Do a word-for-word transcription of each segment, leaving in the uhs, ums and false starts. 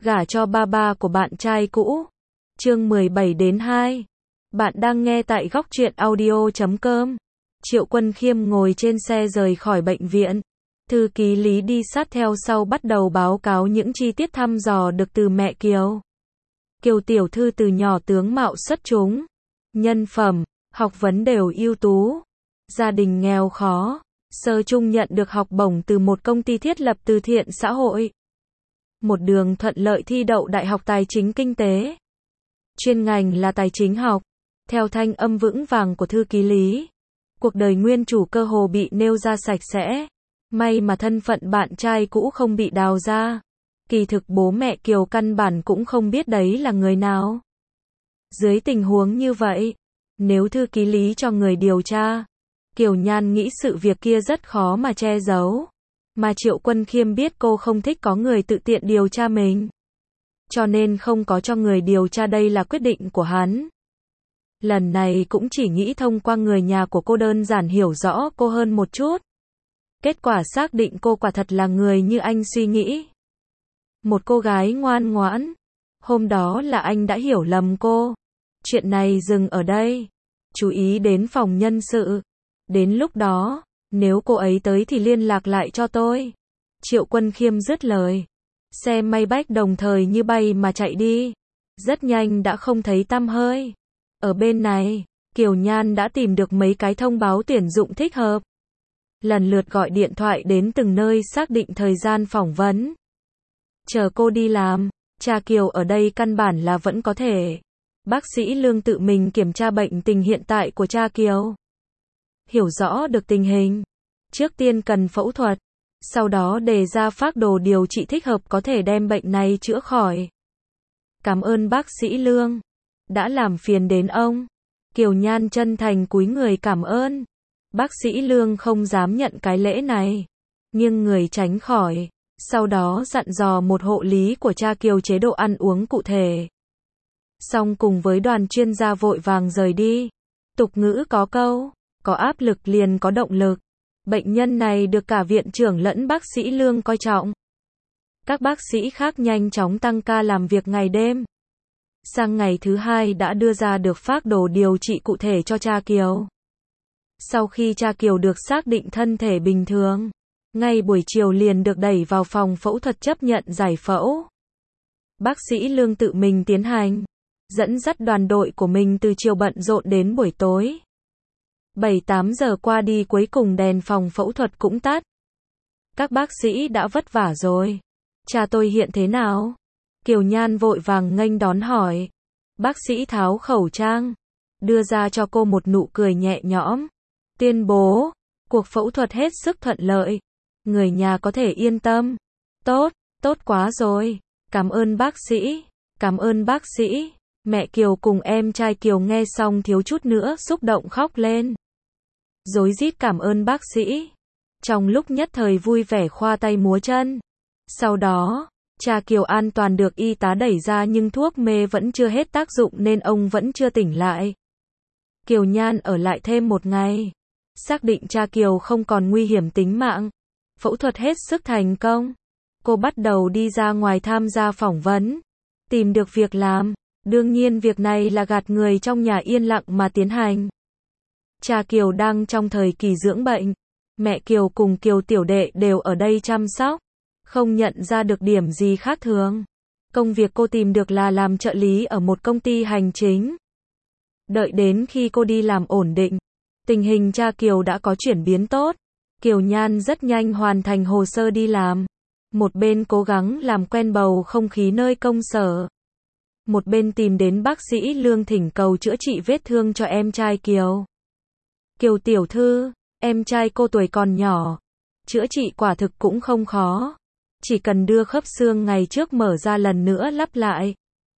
Gả cho ba ba của bạn trai cũ. Chương mười bảy đến hai. Bạn đang nghe tại góc truyện audio chấm com. Triệu Quân Khiêm ngồi trên xe rời khỏi bệnh viện. Thư ký Lý đi sát theo sau bắt đầu báo cáo những chi tiết thăm dò được từ mẹ Kiều. Kiều tiểu thư từ nhỏ tướng mạo xuất chúng, nhân phẩm, học vấn đều ưu tú, gia đình nghèo khó, sơ chung nhận được học bổng từ một công ty thiết lập từ thiện xã hội. Một đường thuận lợi thi đậu Đại học Tài chính Kinh tế. Chuyên ngành là tài chính học. Theo thanh âm vững vàng của thư ký Lý, cuộc đời nguyên chủ cơ hồ bị nêu ra sạch sẽ. May mà thân phận bạn trai cũ không bị đào ra. Kỳ thực bố mẹ Kiều căn bản cũng không biết đấy là người nào. Dưới tình huống như vậy, nếu thư ký Lý cho người điều tra, Kiều Nhan nghĩ sự việc kia rất khó mà che giấu. Mà Triệu Quân Khiêm biết cô không thích có người tự tiện điều tra mình, cho nên không có cho người điều tra, đây là quyết định của hắn. Lần này cũng chỉ nghĩ thông qua người nhà của cô đơn giản hiểu rõ cô hơn một chút. Kết quả xác định cô quả thật là người như anh suy nghĩ. Một cô gái ngoan ngoãn. Hôm đó là anh đã hiểu lầm cô. Chuyện này dừng ở đây. Chú ý đến phòng nhân sự. Đến lúc đó, nếu cô ấy tới thì liên lạc lại cho tôi. Triệu Quân Khiêm dứt lời. Xe Maybach đồng thời như bay mà chạy đi. Rất nhanh đã không thấy tăm hơi. Ở bên này, Kiều Nhan đã tìm được mấy cái thông báo tuyển dụng thích hợp. Lần lượt gọi điện thoại đến từng nơi xác định thời gian phỏng vấn. Chờ cô đi làm, cha Kiều ở đây căn bản là vẫn có thể. Bác sĩ Lương tự mình kiểm tra bệnh tình hiện tại của cha Kiều. Hiểu rõ được tình hình. Trước tiên cần phẫu thuật. Sau đó đề ra phác đồ điều trị thích hợp có thể đem bệnh này chữa khỏi. Cảm ơn bác sĩ Lương. Đã làm phiền đến ông. Kiều Nhan chân thành cúi người cảm ơn. Bác sĩ Lương không dám nhận cái lễ này, nhưng người tránh khỏi. Sau đó dặn dò một hộ lý của cha Kiều chế độ ăn uống cụ thể. Xong cùng với đoàn chuyên gia vội vàng rời đi. Tục ngữ có câu, có áp lực liền có động lực. Bệnh nhân này được cả viện trưởng lẫn bác sĩ Lương coi trọng. Các bác sĩ khác nhanh chóng tăng ca làm việc ngày đêm. Sang ngày thứ hai đã đưa ra được phác đồ điều trị cụ thể cho cha Kiều. Sau khi cha Kiều được xác định thân thể bình thường, ngay buổi chiều liền được đẩy vào phòng phẫu thuật chấp nhận giải phẫu. Bác sĩ Lương tự mình tiến hành, dẫn dắt đoàn đội của mình từ chiều bận rộn đến buổi tối. bảy tám giờ qua đi cuối cùng đèn phòng phẫu thuật cũng tắt. Các bác sĩ đã vất vả rồi. Cha tôi hiện thế nào? Kiều Nhan vội vàng nghênh đón hỏi. Bác sĩ tháo khẩu trang, đưa ra cho cô một nụ cười nhẹ nhõm. Tuyên bố, cuộc phẫu thuật hết sức thuận lợi. Người nhà có thể yên tâm. Tốt, tốt quá rồi. Cảm ơn bác sĩ. Cảm ơn bác sĩ. Mẹ Kiều cùng em trai Kiều nghe xong thiếu chút nữa xúc động khóc lên. Rối rít cảm ơn bác sĩ. Trong lúc nhất thời vui vẻ khoa tay múa chân. Sau đó, cha Kiều an toàn được y tá đẩy ra nhưng thuốc mê vẫn chưa hết tác dụng nên ông vẫn chưa tỉnh lại. Kiều Nhan ở lại thêm một ngày. Xác định cha Kiều không còn nguy hiểm tính mạng. Phẫu thuật hết sức thành công. Cô bắt đầu đi ra ngoài tham gia phỏng vấn. Tìm được việc làm. Đương nhiên việc này là gạt người trong nhà yên lặng mà tiến hành. Cha Kiều đang trong thời kỳ dưỡng bệnh. Mẹ Kiều cùng Kiều tiểu đệ đều ở đây chăm sóc. Không nhận ra được điểm gì khác thường. Công việc cô tìm được là làm trợ lý ở một công ty hành chính. Đợi đến khi cô đi làm ổn định, tình hình cha Kiều đã có chuyển biến tốt. Kiều Nhan rất nhanh hoàn thành hồ sơ đi làm. Một bên cố gắng làm quen bầu không khí nơi công sở. Một bên tìm đến bác sĩ Lương thỉnh cầu chữa trị vết thương cho em trai Kiều. Kiều tiểu thư, em trai cô tuổi còn nhỏ. Chữa trị quả thực cũng không khó. Chỉ cần đưa khớp xương ngày trước mở ra lần nữa lắp lại.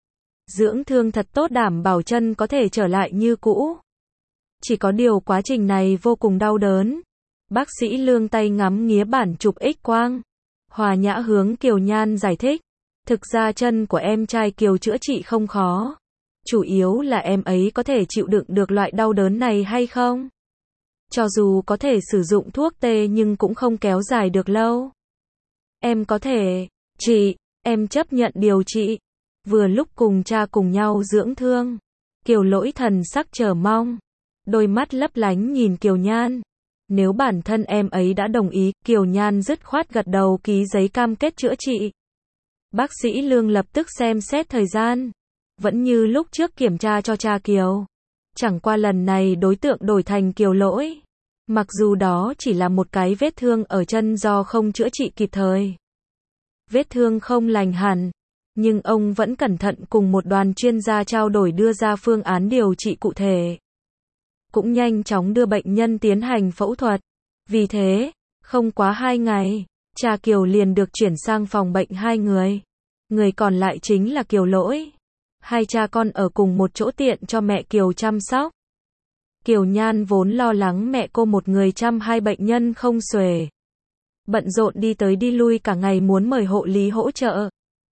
Dưỡng thương thật tốt đảm bảo chân có thể trở lại như cũ. Chỉ có điều quá trình này vô cùng đau đớn. Bác sĩ Lương tay ngắm nghía bản chụp X-quang. Hòa nhã hướng Kiều Nhan giải thích. Thực ra chân của em trai Kiều chữa trị không khó. Chủ yếu là em ấy có thể chịu đựng được loại đau đớn này hay không. Cho dù có thể sử dụng thuốc tê nhưng cũng không kéo dài được lâu. Em có thể, chị, em chấp nhận điều trị. Vừa lúc cùng cha cùng nhau dưỡng thương. Kiều Lỗi thần sắc chờ mong. Đôi mắt lấp lánh nhìn Kiều Nhan. Nếu bản thân em ấy đã đồng ý, Kiều Nhan dứt khoát gật đầu ký giấy cam kết chữa trị. Bác sĩ Lương lập tức xem xét thời gian. Vẫn như lúc trước kiểm tra cho cha Kiều. Chẳng qua lần này đối tượng đổi thành Kiều Lỗi. Mặc dù đó chỉ là một cái vết thương ở chân do không chữa trị kịp thời. Vết thương không lành hẳn. Nhưng ông vẫn cẩn thận cùng một đoàn chuyên gia trao đổi đưa ra phương án điều trị cụ thể. Cũng nhanh chóng đưa bệnh nhân tiến hành phẫu thuật. Vì thế, không quá hai ngày, cha Kiều liền được chuyển sang phòng bệnh hai người. Người còn lại chính là Kiều Lỗi. Hai cha con ở cùng một chỗ tiện cho mẹ Kiều chăm sóc. Kiều Nhan vốn lo lắng mẹ cô một người chăm hai bệnh nhân không xuể. Bận rộn đi tới đi lui cả ngày muốn mời hộ lý hỗ trợ.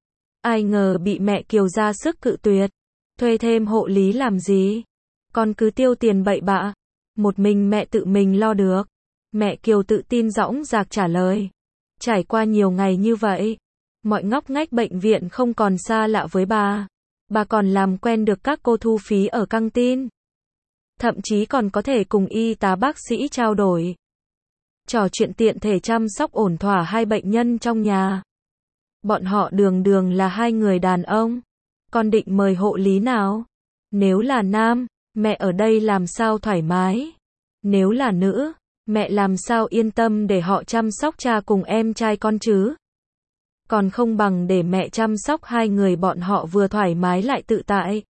Ai ngờ bị mẹ Kiều ra sức cự tuyệt. Thuê thêm hộ lý làm gì? Con cứ tiêu tiền bậy bạ. Một mình mẹ tự mình lo được. Mẹ Kiều tự tin dõng dạc trả lời. Trải qua nhiều ngày như vậy, mọi ngóc ngách bệnh viện không còn xa lạ với bà. Bà còn làm quen được các cô thu phí ở căng tin. Thậm chí còn có thể cùng y tá bác sĩ trao đổi. Trò chuyện tiện thể chăm sóc ổn thỏa hai bệnh nhân trong nhà. Bọn họ đường đường là hai người đàn ông. Con định mời hộ lý nào? Nếu là nam, mẹ ở đây làm sao thoải mái? Nếu là nữ, mẹ làm sao yên tâm để họ chăm sóc cha cùng em trai con chứ? Còn không bằng để mẹ chăm sóc hai người bọn họ vừa thoải mái lại tự tại.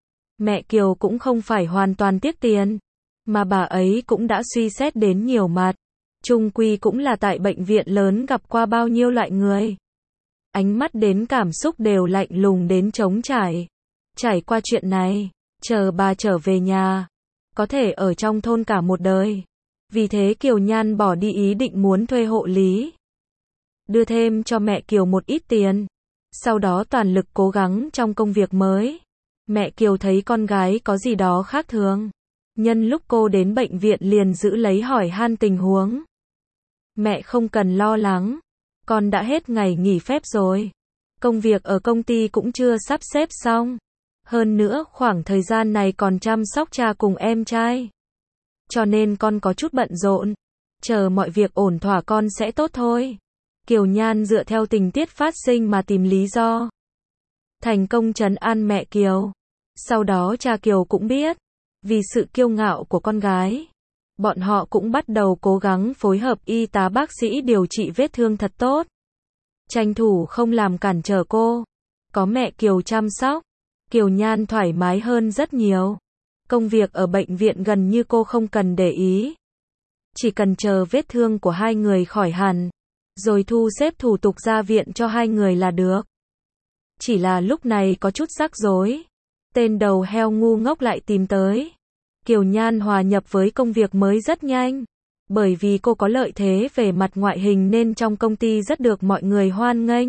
Mẹ Kiều cũng không phải hoàn toàn tiếc tiền, mà bà ấy cũng đã suy xét đến nhiều mặt. Chung quy cũng là tại bệnh viện lớn gặp qua bao nhiêu loại người. Ánh mắt đến cảm xúc đều lạnh lùng đến trống trải. Trải qua chuyện này, chờ bà trở về nhà, có thể ở trong thôn cả một đời. Vì thế Kiều Nhan bỏ đi ý định muốn thuê hộ lý. Đưa thêm cho mẹ Kiều một ít tiền. Sau đó toàn lực cố gắng trong công việc mới. Mẹ Kiều thấy con gái có gì đó khác thường. Nhân lúc cô đến bệnh viện liền giữ lấy hỏi han tình huống. Mẹ không cần lo lắng. Con đã hết ngày nghỉ phép rồi. Công việc ở công ty cũng chưa sắp xếp xong. Hơn nữa khoảng thời gian này còn chăm sóc cha cùng em trai. Cho nên con có chút bận rộn. Chờ mọi việc ổn thỏa con sẽ tốt thôi. Kiều Nhan dựa theo tình tiết phát sinh mà tìm lý do. Thành công trấn an mẹ Kiều. Sau đó cha Kiều cũng biết. Vì sự kiêu ngạo của con gái, bọn họ cũng bắt đầu cố gắng phối hợp y tá bác sĩ điều trị vết thương thật tốt. Tranh thủ không làm cản trở cô. Có mẹ Kiều chăm sóc, Kiều Nhan thoải mái hơn rất nhiều. Công việc ở bệnh viện gần như cô không cần để ý. Chỉ cần chờ vết thương của hai người khỏi hẳn, rồi thu xếp thủ tục ra viện cho hai người là được. Chỉ là lúc này có chút rắc rối. Tên đầu heo ngu ngốc lại tìm tới. Kiều Nhan hòa nhập với công việc mới rất nhanh. Bởi vì cô có lợi thế về mặt ngoại hình nên trong công ty rất được mọi người hoan nghênh.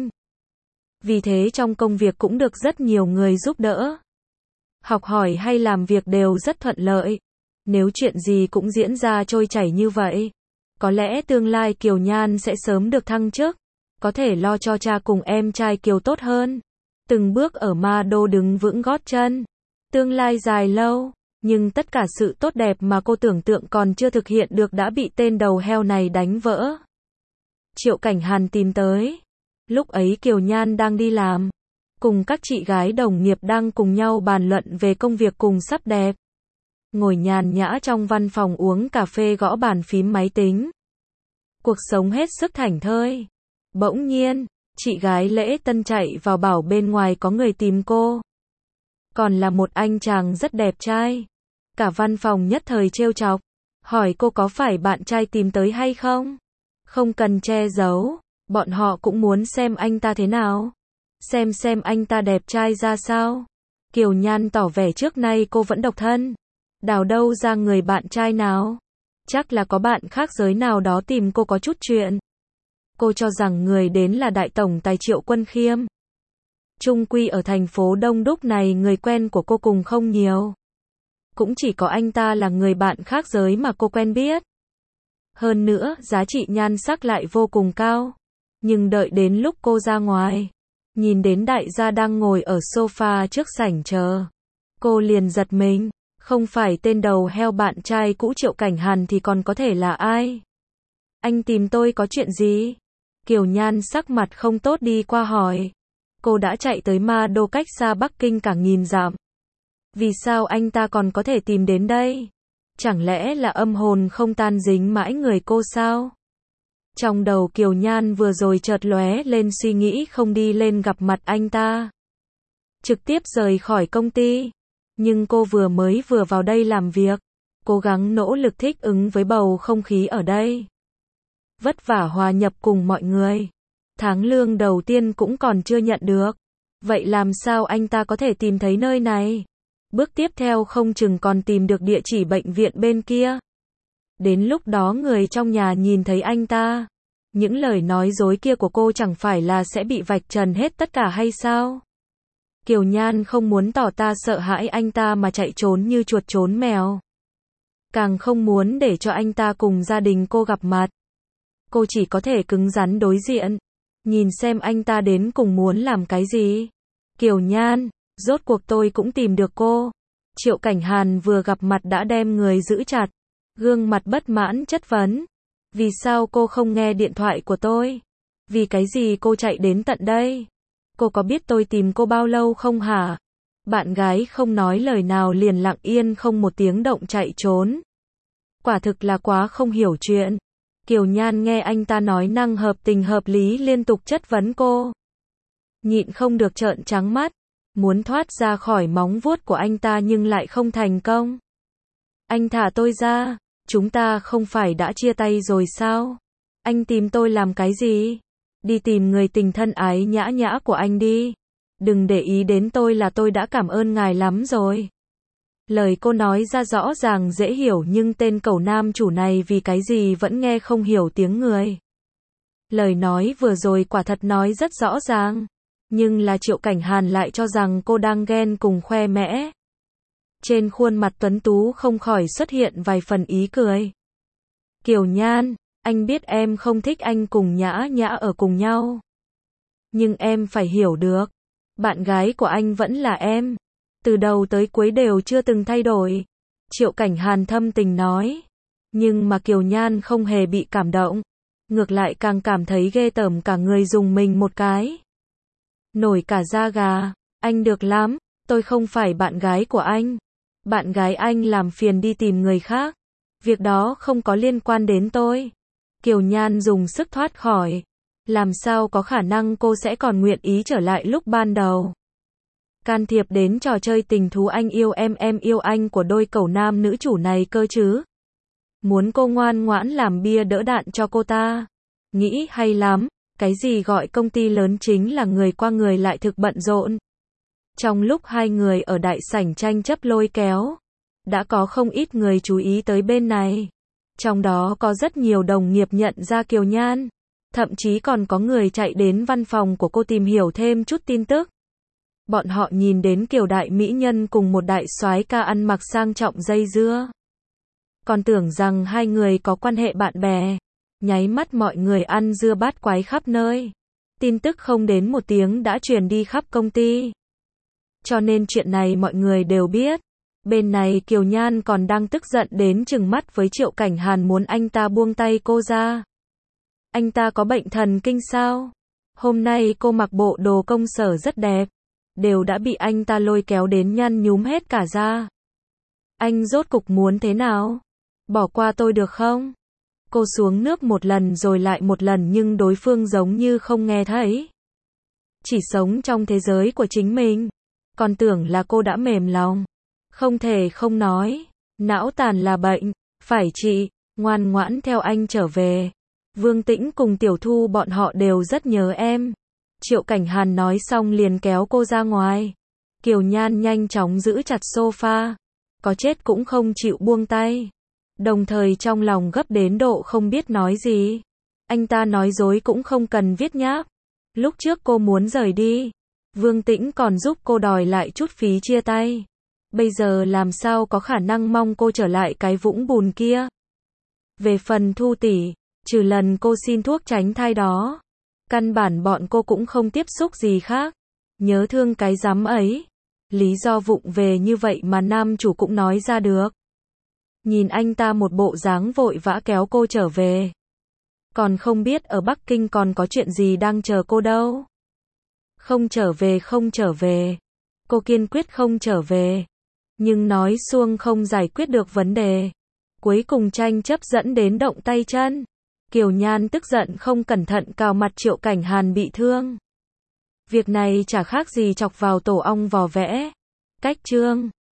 Vì thế trong công việc cũng được rất nhiều người giúp đỡ. Học hỏi hay làm việc đều rất thuận lợi. Nếu chuyện gì cũng diễn ra trôi chảy như vậy, có lẽ tương lai Kiều Nhan sẽ sớm được thăng chức. Có thể lo cho cha cùng em trai Kiều tốt hơn. Từng bước ở Ma Đô đứng vững gót chân. Tương lai dài lâu. Nhưng tất cả sự tốt đẹp mà cô tưởng tượng còn chưa thực hiện được đã bị tên đầu heo này đánh vỡ. Triệu Cảnh Hàn tìm tới. Lúc ấy Kiều Nhan đang đi làm. Cùng các chị gái đồng nghiệp đang cùng nhau bàn luận về công việc cùng sắc đẹp. Ngồi nhàn nhã trong văn phòng uống cà phê gõ bàn phím máy tính. Cuộc sống hết sức thảnh thơi. Bỗng nhiên, chị gái Lễ Tân chạy vào bảo bên ngoài có người tìm cô. Còn là một anh chàng rất đẹp trai. Cả văn phòng nhất thời trêu chọc. Hỏi cô có phải bạn trai tìm tới hay không? Không cần che giấu. Bọn họ cũng muốn xem anh ta thế nào. Xem xem anh ta đẹp trai ra sao. Kiều Nhan tỏ vẻ trước nay cô vẫn độc thân. Đào đâu ra người bạn trai nào. Chắc là có bạn khác giới nào đó tìm cô có chút chuyện. Cô cho rằng người đến là đại tổng tài Triệu Quân Khiêm. Chung quy ở thành phố đông đúc này người quen của cô cùng không nhiều. Cũng chỉ có anh ta là người bạn khác giới mà cô quen biết. Hơn nữa, giá trị nhan sắc lại vô cùng cao. Nhưng đợi đến lúc cô ra ngoài, Nhìn đến đại gia đang ngồi ở sofa trước sảnh chờ. Cô liền giật mình, không phải tên đầu heo bạn trai cũ Triệu Cảnh Hàn thì còn có thể là ai? Anh tìm tôi có chuyện gì? Kiều Nhan sắc mặt không tốt đi qua hỏi. Cô đã chạy tới Ma Đô cách xa Bắc Kinh cả nghìn dặm. Vì sao anh ta còn có thể tìm đến đây? Chẳng lẽ là âm hồn không tan dính mãi người cô sao? Trong đầu Kiều Nhan vừa rồi chợt lóe lên suy nghĩ không đi lên gặp mặt anh ta. Trực tiếp rời khỏi công ty. Nhưng cô vừa mới vừa vào đây làm việc. Cố gắng nỗ lực thích ứng với bầu không khí ở đây. Vất vả hòa nhập cùng mọi người. Tháng lương đầu tiên cũng còn chưa nhận được. Vậy làm sao anh ta có thể tìm thấy nơi này? Bước tiếp theo không chừng còn tìm được địa chỉ bệnh viện bên kia. Đến lúc đó người trong nhà nhìn thấy anh ta. Những lời nói dối kia của cô chẳng phải là sẽ bị vạch trần hết tất cả hay sao? Kiều Nhan không muốn tỏ ta sợ hãi anh ta mà chạy trốn như chuột trốn mèo. Càng không muốn để cho anh ta cùng gia đình cô gặp mặt. Cô chỉ có thể cứng rắn đối diện. Nhìn xem anh ta đến cùng muốn làm cái gì. Kiều Nhan, rốt cuộc tôi cũng tìm được cô. Triệu Cảnh Hàn vừa gặp mặt đã đem người giữ chặt. Gương mặt bất mãn chất vấn. Vì sao cô không nghe điện thoại của tôi? Vì cái gì cô chạy đến tận đây? Cô có biết tôi tìm cô bao lâu không hả? Bạn gái không nói lời nào liền lặng yên không một tiếng động chạy trốn. Quả thực là quá không hiểu chuyện. Kiều Nhan nghe anh ta nói năng hợp tình hợp lý liên tục chất vấn cô. Nhịn không được trợn trắng mắt. Muốn thoát ra khỏi móng vuốt của anh ta nhưng lại không thành công. Anh thả tôi ra. Chúng ta không phải đã chia tay rồi sao? Anh tìm tôi làm cái gì? Đi tìm người tình thân ái nhã nhã của anh đi. Đừng để ý đến tôi là tôi đã cảm ơn ngài lắm rồi. Lời cô nói ra rõ ràng dễ hiểu nhưng tên cẩu nam chủ này vì cái gì vẫn nghe không hiểu tiếng người. Lời nói vừa rồi quả thật nói rất rõ ràng. Nhưng là Triệu Cảnh Hàn lại cho rằng cô đang ghen cùng khoe mẽ. Trên khuôn mặt tuấn tú không khỏi xuất hiện vài phần ý cười. Kiều Nhan, anh biết em không thích anh cùng Nhã Nhã ở cùng nhau. Nhưng em phải hiểu được. Bạn gái của anh vẫn là em. Từ đầu tới cuối đều chưa từng thay đổi. Triệu Cảnh Hàn thâm tình nói. Nhưng mà Kiều Nhan không hề bị cảm động. Ngược lại càng cảm thấy ghê tởm cả người dùng mình một cái. Nổi cả da gà. Anh được lắm. Tôi không phải bạn gái của anh. Bạn gái anh làm phiền đi tìm người khác. Việc đó không có liên quan đến tôi. Kiều Nhan dùng sức thoát khỏi. Làm sao có khả năng cô sẽ còn nguyện ý trở lại lúc ban đầu. Can thiệp đến trò chơi tình thú anh yêu em em yêu anh của đôi cẩu nam nữ chủ này cơ chứ. Muốn cô ngoan ngoãn làm bia đỡ đạn cho cô ta. Nghĩ hay lắm. Cái gì gọi công ty lớn chính là người qua người lại thực bận rộn. Trong lúc hai người ở đại sảnh tranh chấp lôi kéo, đã có không ít người chú ý tới bên này. Trong đó có rất nhiều đồng nghiệp nhận ra Kiều Nhan. Thậm chí còn có người chạy đến văn phòng của cô tìm hiểu thêm chút tin tức. Bọn họ nhìn đến Kiều đại mỹ nhân cùng một đại soái ca ăn mặc sang trọng dây dưa. Còn tưởng rằng hai người có quan hệ bạn bè. Nháy mắt mọi người ăn dưa bát quái khắp nơi. Tin tức không đến một tiếng đã truyền đi khắp công ty. Cho nên chuyện này mọi người đều biết. Bên này Kiều Nhan còn đang tức giận đến trừng mắt với Triệu Cảnh Hàn muốn anh ta buông tay cô ra. Anh ta có bệnh thần kinh sao? Hôm nay cô mặc bộ đồ công sở rất đẹp. Đều đã bị anh ta lôi kéo đến nhăn nhúm hết cả da. Anh rốt cục muốn thế nào? Bỏ qua tôi được không? Cô xuống nước một lần rồi lại một lần nhưng đối phương giống như không nghe thấy. Chỉ sống trong thế giới của chính mình. Còn tưởng là cô đã mềm lòng. Không thể không nói. Não tàn là bệnh. Phải trị. Ngoan ngoãn theo anh trở về. Vương Tĩnh cùng Tiểu Thu bọn họ đều rất nhớ em. Triệu Cảnh Hàn nói xong liền kéo cô ra ngoài. Kiều Nhan nhanh chóng giữ chặt sofa. Có chết cũng không chịu buông tay. Đồng thời trong lòng gấp đến độ không biết nói gì. Anh ta nói dối cũng không cần viết nháp. Lúc trước cô muốn rời đi. Vương Tĩnh còn giúp cô đòi lại chút phí chia tay. Bây giờ làm sao có khả năng mong cô trở lại cái vũng bùn kia. Về phần Thu tỷ, trừ lần cô xin thuốc tránh thai đó, Căn bản bọn cô cũng không tiếp xúc gì khác. Nhớ thương cái rắm ấy. Lý do vụng về như vậy mà nam chủ cũng nói ra được. Nhìn anh ta một bộ dáng vội vã kéo cô trở về. Còn không biết ở Bắc Kinh còn có chuyện gì đang chờ cô đâu. Không trở về không trở về. Cô kiên quyết không trở về. Nhưng nói suông không giải quyết được vấn đề. Cuối cùng tranh chấp dẫn đến động tay chân. Kiều Nhan tức giận không cẩn thận cào mặt Triệu Cảnh Hàn bị thương. Việc này chả khác gì chọc vào tổ ong vò vẽ. Cách chương